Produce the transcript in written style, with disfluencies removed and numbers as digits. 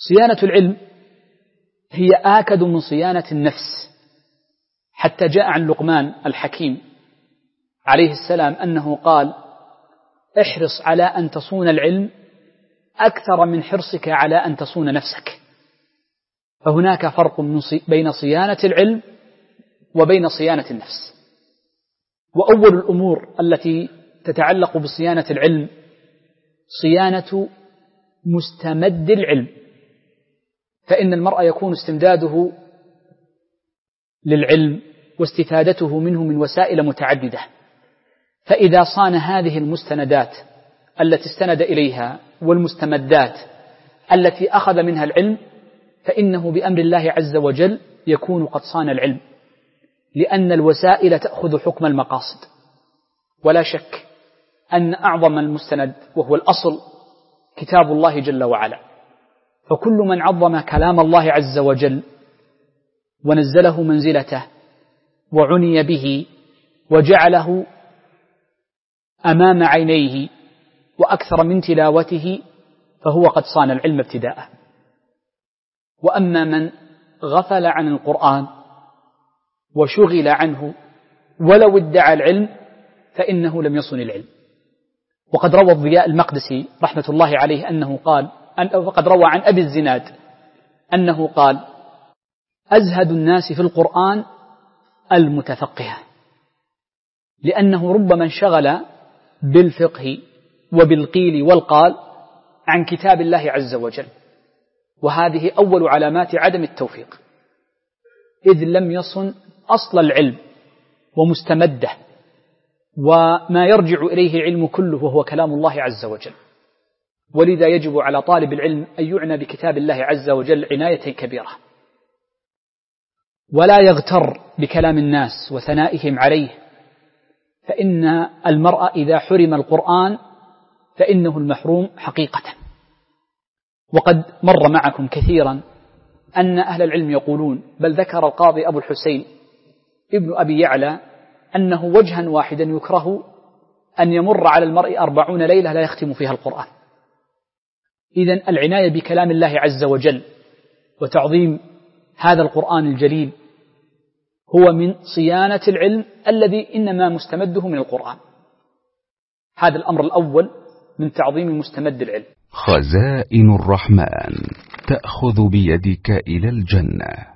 صيانة العلم هي آكد من صيانة النفس، حتى جاء عن لقمان الحكيم عليه السلام أنه قال: احرص على أن تصون العلم أكثر من حرصك على أن تصون نفسك. فهناك فرق بين صيانة العلم وبين صيانة النفس. وأول الأمور التي تتعلق بصيانة العلم صيانة مستمد العلم، فإن المرء يكون استمداده للعلم واستفادته منه من وسائل متعددة، فإذا صان هذه المستندات التي استند إليها والمستمدات التي أخذ منها العلم، فإنه بأمر الله عز وجل يكون قد صان العلم، لأن الوسائل تأخذ حكم المقاصد. ولا شك أن أعظم المستند وهو الأصل كتاب الله جل وعلا، فكل من عظم كلام الله عز وجل ونزله منزلته وعني به وجعله أمام عينيه وأكثر من تلاوته فهو قد صان العلم ابتداء. وأما من غفل عن القرآن وشغل عنه ولو ادعى العلم فإنه لم يصن العلم. وقد روى الضياء المقدسي رحمة الله عليه أنه قال، وقد روى عن أبي الزناد أنه قال: أزهد الناس في القرآن المتفقه، لأنه ربما انشغل بالفقه وبالقيل والقال عن كتاب الله عز وجل، وهذه أول علامات عدم التوفيق، إذ لم يصن أصل العلم ومستمده وما يرجع إليه العلم كله وهو كلام الله عز وجل. ولذا يجب على طالب العلم أن يعنى بكتاب الله عز وجل عناية كبيرة، ولا يغتر بكلام الناس وثنائهم عليه، فإن المرء إذا حرم القرآن فإنه المحروم حقيقة. وقد مر معكم كثيرا أن أهل العلم يقولون، بل ذكر القاضي أبو الحسين ابن أبي يعلى أنه وجها واحدا يكره أن يمر على المرء 40 ليلة لا يختم فيها القرآن. إذن العناية بكلام الله عز وجل وتعظيم هذا القرآن الجليل هو من صيانة العلم الذي إنما مستمده من القرآن. هذا الأمر الأول من تعظيم مستمد العلم. خزائن الرحمن تأخذ بيدك إلى الجنة.